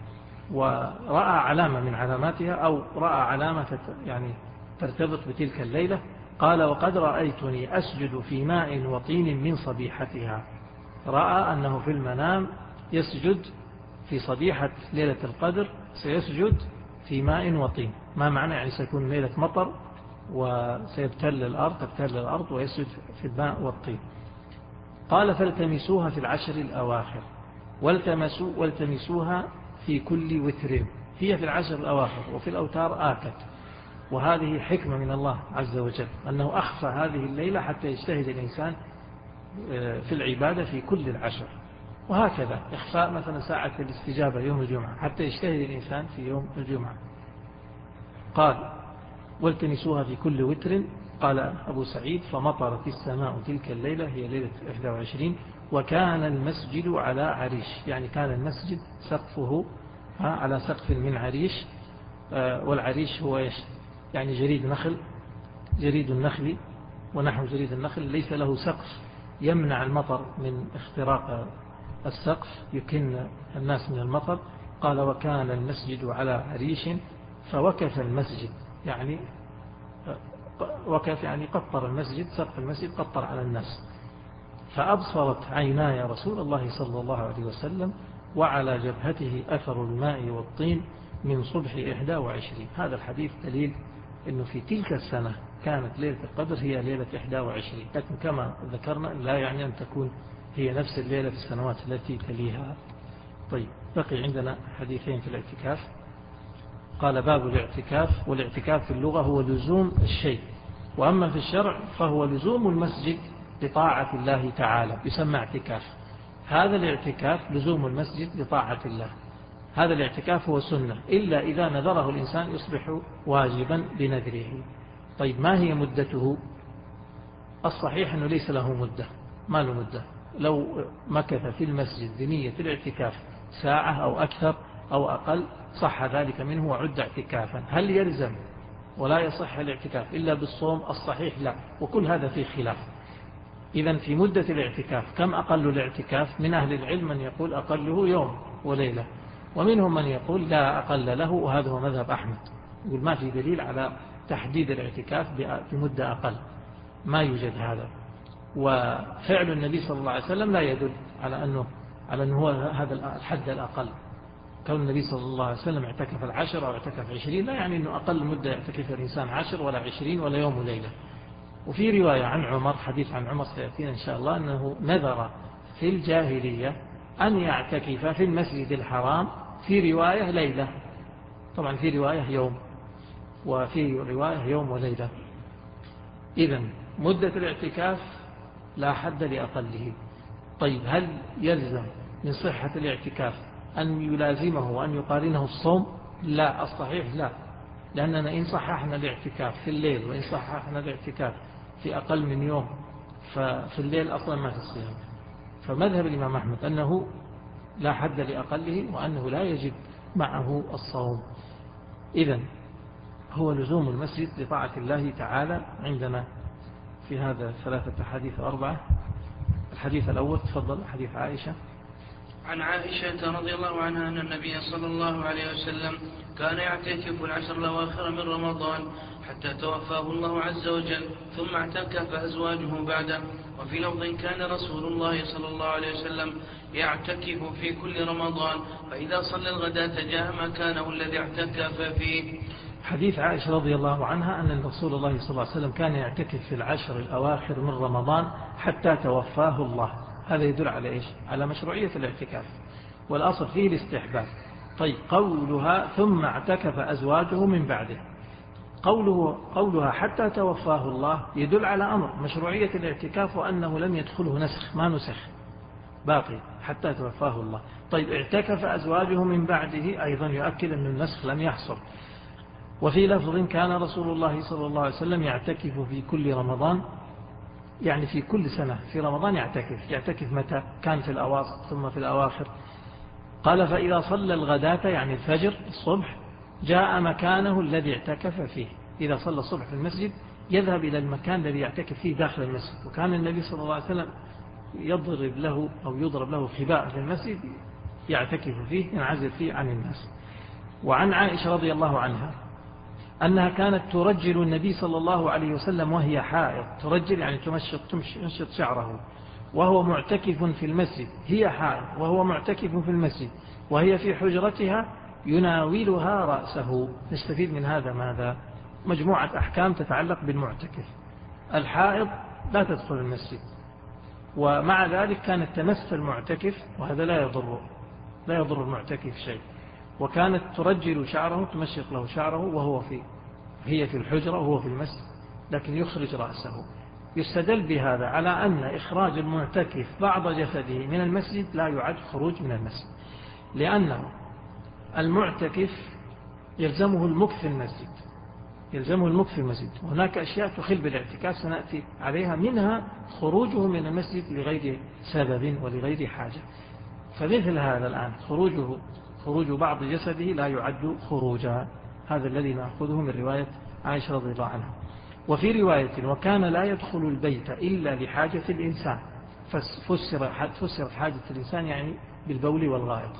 ورأى علامة من علاماتها أو رأى علامة يعني ترتبط بتلك الليلة. قال: وقد رأيتني أسجد في ماء وطين من صبيحتها. رأى أنه في المنام يسجد في صبيحة ليلة القدر، سيسجد في ماء وطين. ما معنى؟ يعني سيكون ليلة مطر وسيبتل الأرض تبتل الأرض ويسجد في الماء والطين. قال: فالتمسوها في العشر الأواخر والتمسوا والتمسوها في كل وتر. هي في العشر الأواخر وفي الأوتار آكد، وهذه حكمة من الله عز وجل أنه أخفى هذه الليلة حتى يجتهد الإنسان في العبادة في كل العشر. وهكذا إخفاء مثلا ساعة الاستجابة يوم الجمعة حتى يجتهد الإنسان في يوم الجمعة. قال: والتمسوها في كل وتر. قال أبو سعيد: فمطرت السماء تلك الليلة، هي ليلة إحدى وعشرين، وكان المسجد على عريش، يعني كان المسجد سقفه على سقف من عريش. والعريش هو يعني جريد نخل، جريد النخل ونحو جريد النخل ليس له سقف يمنع المطر من اختراق السقف يكن الناس من المطر. قال: وكان المسجد على عريش، فوكف المسجد يعني وكف يعني قطر المسجد، سقف المسجد قطر على الناس. فأبصرت عيناي رسول الله صلى الله عليه وسلم وعلى جبهته أثر الماء والطين من صبح إحدى وعشرين. هذا الحديث دليل أنه في تلك السنة كانت ليلة القدر هي ليلة إحدى وعشرين، لكن كما ذكرنا لا يعني أن تكون هي نفس الليلة في السنوات التي تليها. طيب، بقي عندنا حديثين في الاعتكاف. قال: باب الاعتكاف. والاعتكاف في اللغة هو لزوم الشيء، وأما في الشرع فهو لزوم المسجد لطاعة الله تعالى، يسمى اعتكاف. هذا الاعتكاف لزوم المسجد لطاعة الله. هذا الاعتكاف هو سنة، إلا إذا نذره الإنسان يصبح واجبا بنذره. طيب، ما هي مدته؟ الصحيح أنه ليس له مدة، ما له مدة. لو مكث في المسجد بنية الاعتكاف ساعة أو أكثر أو أقل صح ذلك منه وعد اعتكافا. هل يلزم ولا يصح الاعتكاف إلا بالصوم؟ الصحيح لا، وكل هذا فيه خلاف. إذن في مدة الاعتكاف كم أقل الاعتكاف؟ من أهل العلم من يقول أقله يوم، وليلة. ومنهم من يقول لا أقل له، وهذا هو مذهب أحمد، يقول ما في دليل على تحديد الاعتكاف بمدة أقل، ما يوجد هذا. وفعل النبي صلى الله عليه وسلم لا يدل على أنه على أنه هو هذا الحد الأقل. كون النبي صلى الله عليه وسلم اعتكف العشر أو اعتكف عشرين لا يعني أنه أقل مدة يعتكف الإنسان عشر ولا عشرين ولا يوم وليلة. وفي رواية عن عمر، حديث عن عمر سيأتينا إن شاء الله، أنه نذر في الجاهلية أن يعتكف في المسجد الحرام، في رواية ليلة، طبعا في رواية يوم، وفي رواية يوم وليلة. إذن مدة الاعتكاف لا حد لأقله. طيب هل يلزم من صحة الاعتكاف أن يلازمه وأن يقارنه الصوم؟ لا، الصحيح لا، لأننا إن صححنا الاعتكاف في الليل وإن صححنا الاعتكاف في أقل من يوم ففي الليل أصلا ما في الصيام. فمذهب الإمام أحمد أنه لا حد لأقله وأنه لا يجب معه الصوم. إذن هو لزوم المسجد لطاعة الله تعالى. عندنا في هذا ثلاثة حديث أربعة. الحديث الأول تفضل، حديث عائشة. عن عائشة رضي الله عنها أن النبي صلى الله عليه وسلم كان يعتكف العشر الأواخر من رمضان حتى توفاه الله عز وجل، ثم اعتكف أزواجه بعده. وفي لفظ كان رسول الله صلى الله عليه وسلم يعتكف في كل رمضان، فإذا صلى الغداة جاء مكانه الذي اعتكف فيه. حديث عائشة رضي الله عنها أن رسول الله صلى الله عليه وسلم كان يعتكف في العشر الأواخر من رمضان حتى توفاه الله. هذا يدل على إيش؟ على مشروعية الاعتكاف، والأصل فيه الاستحباب. طيب قولها ثم اعتكف أزواجه من بعده، قوله قولها حتى توفاه الله يدل على أمر مشروعية الاعتكاف وأنه لم يدخله نسخ، ما نسخ، باقي حتى توفاه الله. طيب اعتكف أزواجه من بعده أيضا يؤكد أن النسخ لم يحصل. وفي لفظ كان رسول الله صلى الله عليه وسلم يعتكف في كل رمضان، يعني في كل سنة في رمضان يعتكف. يعتكف متى؟ كان في الأواسط ثم في الأواخر. قال فإذا صلى الغداة يعني الفجر الصبح جاء مكانه الذي اعتكف فيه. إذا صلى الصبح في المسجد يذهب إلى المكان الذي يعتكف فيه داخل المسجد. وكان النبي صلى الله عليه وسلم يضرب له أو يضرب له خباء في المسجد يعتكف فيه ينعزل فيه عن الناس. وعن عائشة رضي الله عنها أنها كانت ترجل النبي صلى الله عليه وسلم وهي حائض. ترجل يعني تمشط, تمشط شعره وهو معتكف في المسجد، هي حائض وهو معتكف في المسجد وهي في حجرتها يناولها رأسه. نستفيد من هذا ماذا؟ مجموعة أحكام تتعلق بالمعتكف. الحائض لا تدخل المسجد، ومع ذلك كانت تمس المعتكف وهذا لا يضر لا يضر المعتكف شيء. وكانت ترجل شعره تمشط له شعره وهو في هي في الحجرة وهو في المسجد، لكن يخرج رأسه. يستدل بهذا على أن إخراج المعتكف بعض جسده من المسجد لا يعد خروج من المسجد، لأنه المعتكف يلزمه المكث في المسجد يلزمه المكث في المسجد. هناك أشياء تخل بالاعتكاف سنأتي عليها، منها خروجه من المسجد لغير سبب ولغير حاجة. فمثل هذا الآن خروجه خروج بعض جسده لا يعد خروجا. هذا الذي نأخذه من رواية عائشة رضي الله عنها. وفي رواية وكان لا يدخل البيت إلا لحاجة الإنسان، فسر فسرت حاجة الإنسان يعني بالبول والغائط.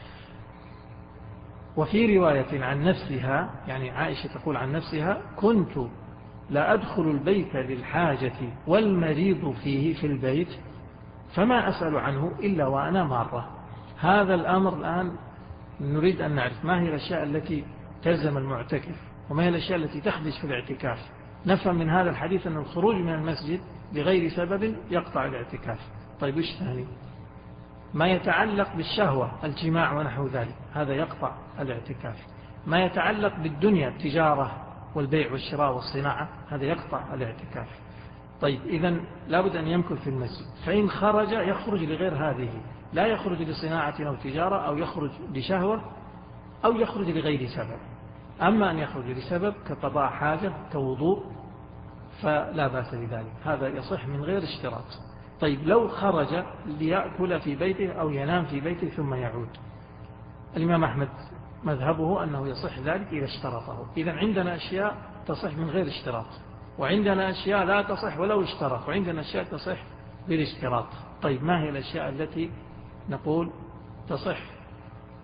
وفي رواية عن نفسها يعني عائشة تقول عن نفسها كنت لا أدخل البيت للحاجة والمريض فيه في البيت فما أسأل عنه إلا وأنا مارة. هذا الأمر الآن نريد أن نعرف ما هي الأشياء التي تلزم المعتكف وما هي الأشياء التي تخدش في الاعتكاف. نفهم من هذا الحديث أن الخروج من المسجد بغير سبب يقطع الاعتكاف. طيب إيش ثاني؟ ما يتعلق بالشهوة الجماع ونحو ذلك هذا يقطع الاعتكاف. ما يتعلق بالدنيا التجارة والبيع والشراء والصناعة هذا يقطع الاعتكاف. طيب إذن لابد أن يمكث في المسجد، فإن خرج يخرج لغير هذه، لا يخرج لصناعة أو تجارة أو يخرج لشهوة أو يخرج لغير سبب. أما أن يخرج لسبب كقضاء حاجة كوضوء فلا بأس بذلك، هذا يصح من غير اشتراط. طيب لو خرج ليأكل في بيته أو ينام في بيته ثم يعود، الإمام أحمد مذهبه أنه يصح ذلك إذا اشترطه. إذن عندنا أشياء تصح من غير اشتراط، وعندنا أشياء لا تصح ولو اشترط، وعندنا أشياء تصح بالاشتراط. طيب ما هي الأشياء التي نقول تصح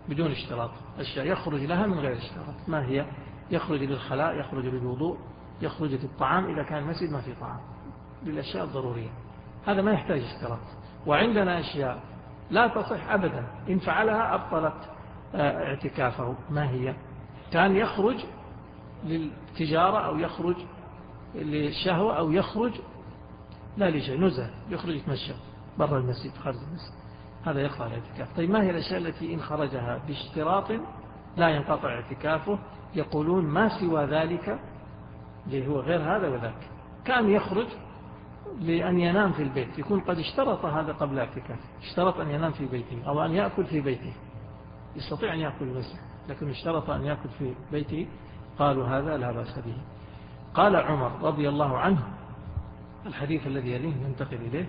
بدون اشتراط، أشياء يخرج لها من غير اشتراط. ما هي؟ يخرج للخلاء، يخرج للوضوء، يخرج للطعام إذا كان المسجد ما في طعام، للأشياء الضرورية، هذا ما يحتاج اشتراط. وعندنا أشياء لا تصح أبدا، إن فعلها أبطلت اعتكافه. ما هي؟ كان يخرج للتجارة أو يخرج للشهوة أو يخرج لا لشيء، نزهة، يخرج يتمشى برا المسجد خارج المسجد، هذا يقطع الاعتكاف. طيب ما هي الأشياء التي إن خرجها باشتراط لا ينقطع اعتكافه؟ يقولون ما سوى ذلك اللي هو غير هذا وذاك. كان يخرج لأن ينام في البيت، يكون قد اشترط هذا قبل اعتكاف، اشترط أن ينام في بيته أو أن يأكل في بيته، يستطيع أن يأكل المسجد لكن اشترط أن يأكل في بيته، قالوا هذا لا بأس به. قال عمر رضي الله عنه، الحديث الذي يليه ننتقل إليه،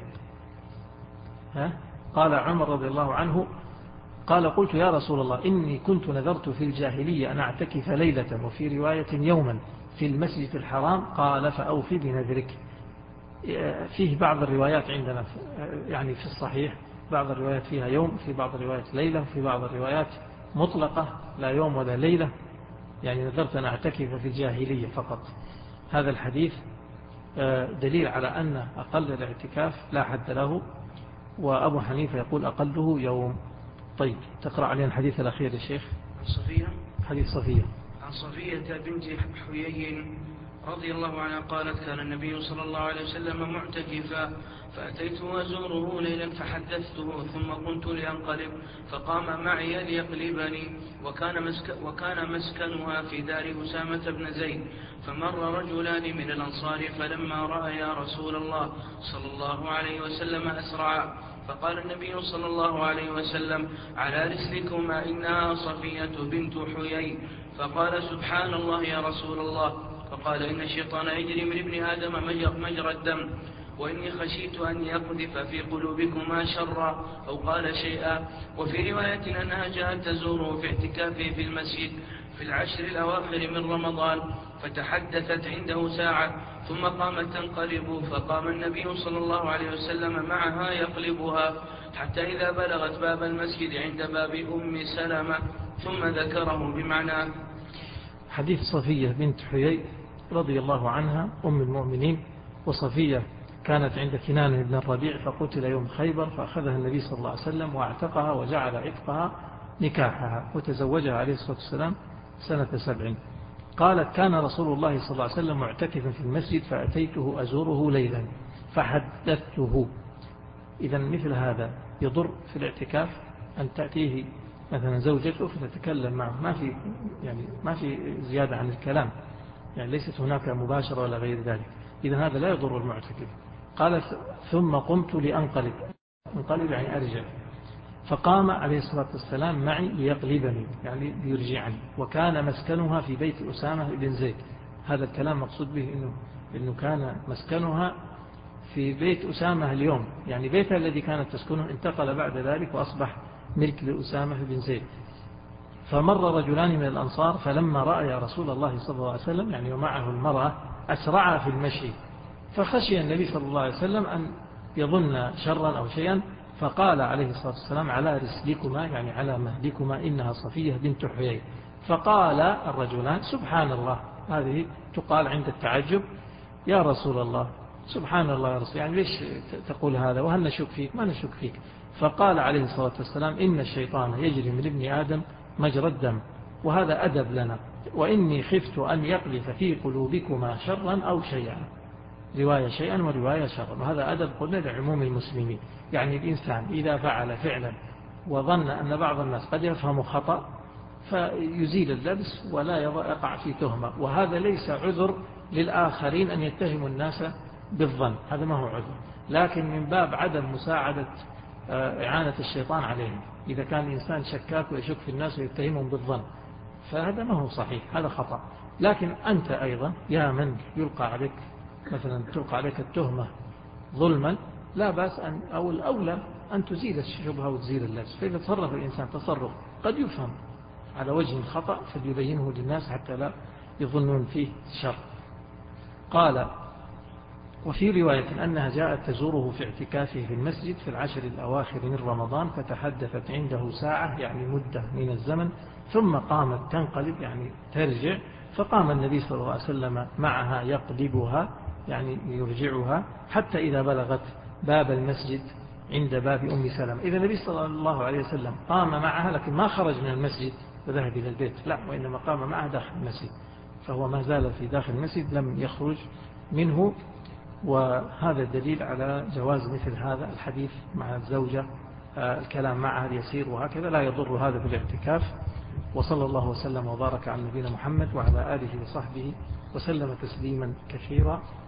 ها؟ قال عمر رضي الله عنه قال قلت يا رسول الله إني كنت نذرت في الجاهلية أن أعتكف ليلة وفي رواية يوما في المسجد الحرام، قال فأوفي بنذرك. فيه بعض الروايات عندنا يعني في الصحيح، بعض الروايات فيها يوم، في بعض الروايات ليلة، في بعض الروايات مطلقة لا يوم ولا ليلة، يعني نذرت أن أعتكف في الجاهلية فقط. هذا الحديث دليل على أن أقل الاعتكاف لا حد له، وأبو حنيفة يقول أقله يوم. طيب تقرأ علينا الحديث الأخير يا شيخ. عن صفية، حديث صفية. عن صفية بنت حيي رضي الله عنها قالت كان النبي صلى الله عليه وسلم معتكفا فأتيت وأزوره ليلا فحدثته ثم قلت لأنقلب فقام معي ليقلبني، وكان, مسك وكان مسكنها في دار أسامة بن زيد، فمر رجلان من الأنصار فلما رأيا رسول الله صلى الله عليه وسلم أسرعا، فقال النبي صلى الله عليه وسلم على رسلكما إنها صفية بنت حيي، فقال سبحان الله يا رسول الله، فقال إن الشيطان يجري من ابن آدم مجرى الدم، وإني خشيت أن يقذف في قلوبكما شرا أو قال شيئا. وفي رواية أنها جاءت تزوره في اعتكافه في المسجد في العشر الأواخر من رمضان، فتحدثت عنده ساعة ثم قامت تنقلب، فقام النبي صلى الله عليه وسلم معها يقلبها حتى إذا بلغت باب المسجد عند باب أم سلمة ثم ذكره بمعناه. حديث صفية بنت حيي رضي الله عنها أم المؤمنين. وصفية كانت عند كنانة بن الربيع فقتل يوم خيبر، فأخذها النبي صلى الله عليه وسلم واعتقها وجعل عتقها نكاحها، وتزوجها عليه الصلاة والسلام سنة سبع. قالت كان رسول الله صلى الله عليه وسلم معتكفا في المسجد فأتيته أزوره ليلا فحدثته. إذا مثل هذا يضر في الاعتكاف أن تأتيه مثلا زوجته فتتكلم معه، ما في يعني ما في زيادة عن الكلام، يعني ليست هناك مباشرة ولا غير ذلك، إذا هذا لا يضر المعتكف. قال ثم قمت لأنقلب، انقلب يعني أرجع، فقام عليه الصلاة والسلام معي ليقلبني يعني ليرجعني، وكان مسكنها في بيت أسامة بن زيد. هذا الكلام مقصود به إنه, إنه كان مسكنها في بيت أسامة اليوم، يعني بيتها الذي كانت تسكنه انتقل بعد ذلك وأصبح ملك لأسامة بن زيد. فمر رجلان من الأنصار فلما رأى يا رسول الله صلى الله عليه وسلم يعني ومعه المرأة أسرع في المشي، فخشي النبي صلى الله عليه وسلم أن يظن شرا أو شيئا، فقال عليه الصلاة والسلام على رسلكما يعني على مهدكما إنها صفية بنت حيي. فقال الرجلان سبحان الله، هذه تقال عند التعجب، يا رسول الله سبحان الله يا رسول، يعني ليش تقول هذا وهل نشك فيك؟ ما نشك فيك. فقال عليه الصلاة والسلام إن الشيطان يجري من ابن آدم مجرى الدم، وهذا أدب لنا، وإني خفت أن يقذف في قلوبكما شرا أو شيئا، رواية شيئا ورواية شرا، وهذا أدب قلنا لعموم المسلمين. يعني الإنسان إذا فعل فعلا وظن أن بعض الناس قد يفهم خطأ فيزيل اللبس ولا يقع في تهمة، وهذا ليس عذر للآخرين أن يتهموا الناس بالظن، هذا ما هو عذر، لكن من باب عدم مساعدة إعانة الشيطان عليهم. إذا كان الإنسان شكاك ويشك في الناس ويتهمهم بالظن فهذا ما هو صحيح، هذا خطأ. لكن أنت أيضا يا من يلقى عليك مثلا تلقى عليك التهمة ظلما، لا بأس أن أو الأولى أن تزيل الشبهة وتزيل اللبس. فإذا تصرف الإنسان تصرف قد يفهم على وجه الخطأ فليبينه للناس حتى لا يظنون فيه شر. قال وفي رواية أنها جاءت تزوره في اعتكافه في المسجد في العشر الأواخر من رمضان، فتحدثت عنده ساعة يعني مدة من الزمن، ثم قامت تنقلب يعني ترجع، فقام النبي صلى الله عليه وسلم معها يقلبها يعني يرجعها حتى إذا بلغت باب المسجد عند باب أم سلمة. إذا النبي صلى الله عليه وسلم قام معها، لكن ما خرج من المسجد وذهب إلى البيت، لا، وإنما قام معها داخل المسجد، فهو ما زال في داخل المسجد لم يخرج منه. وهذا الدليل على جواز مثل هذا الحديث مع الزوجة، الكلام معها اليسير وهكذا لا يضر هذا في الاعتكاف. وصلى الله وسلم وبارك على نبينا محمد وعلى آله وصحبه وسلم تسليما كثيرا.